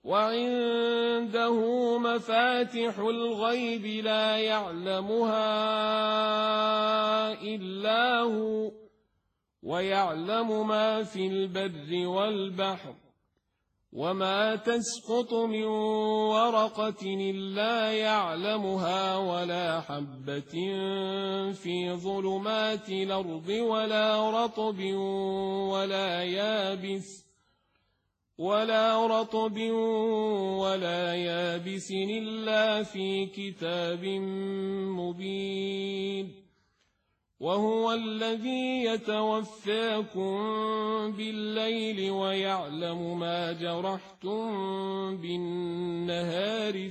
وعنده مفاتح الغيب لا يعلمها إلا هو ويعلم ما في البر والبحر وما تسقط من ورقة إلا يعلمها ولا حبة في ظلمات الأرض ولا رطب ولا يابس إلا في كتاب مبين وهو الذي يتوفاكم بالليل ويعلم ما جرحتم بالنهار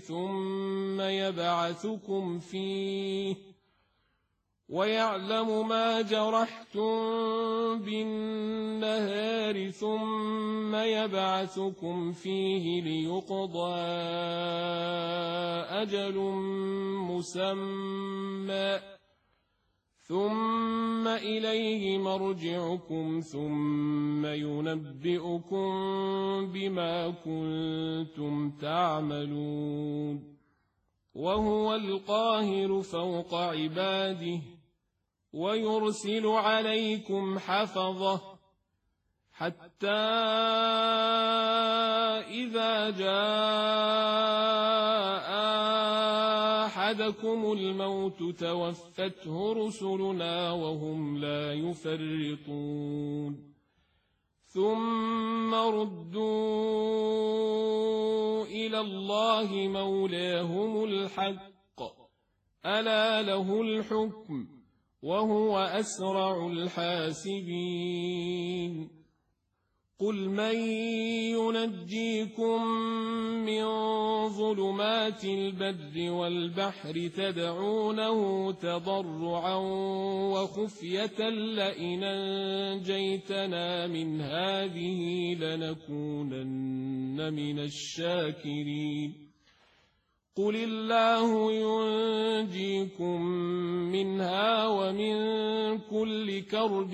ثم يبعثكم فيه ليقضى أجل مسمى ثم إليه مرجعكم ثم ينبئكم بما كنتم تعملون وهو القاهر فوق عباده ويرسل عليكم حفظة حتى إذا جاء أحدكم الموت توفته رسلنا وهم لا يفرطون ثم ردوا إلى الله مولاهم الحق ألا له الحكم وهو أسرع الحاسبين قل من ينجيكم من ظلمات البر والبحر تدعونه تضرعا وخفية لئن أنجيتنا من هذه لنكونن من الشاكرين قل الله ينجيكم منها ومن كل كرب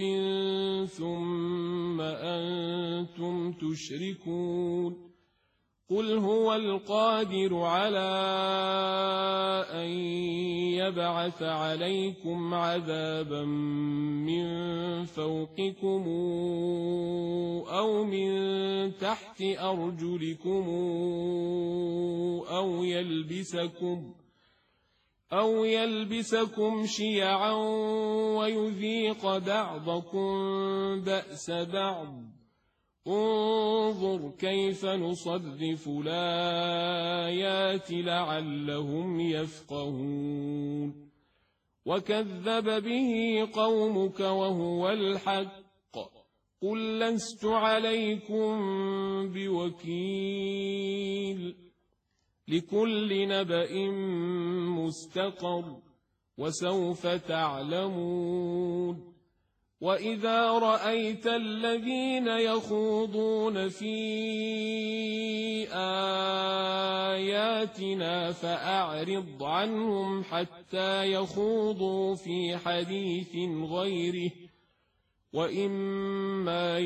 ثم أنتم تشركون قل هو القادر على أن يبعث عليكم عذابا من فوقكم أو من تحت أرجلكم أو يلبسكم شيعا ويذيق بعضكم بأس بعض انظر كيف نصرف الآيات لعلهم يفقهون وكذب به قومك وهو الحق قل لست عليكم بوكيل لكل نبأ مستقر وسوف تعلمون وإذا رأيت الذين يخوضون في آياتنا فأعرض عنهم حتى يخوضوا في حديث غيره وإما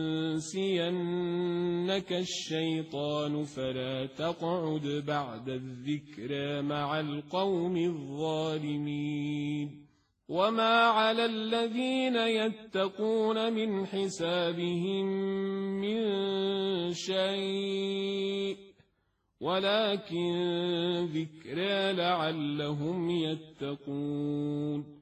ينسينك الشيطان فلا تقعد بعد الذكرى مع القوم الظالمين وما على الذين يتقون من حسابهم من شيء ولكن ذكرى لعلهم يتقون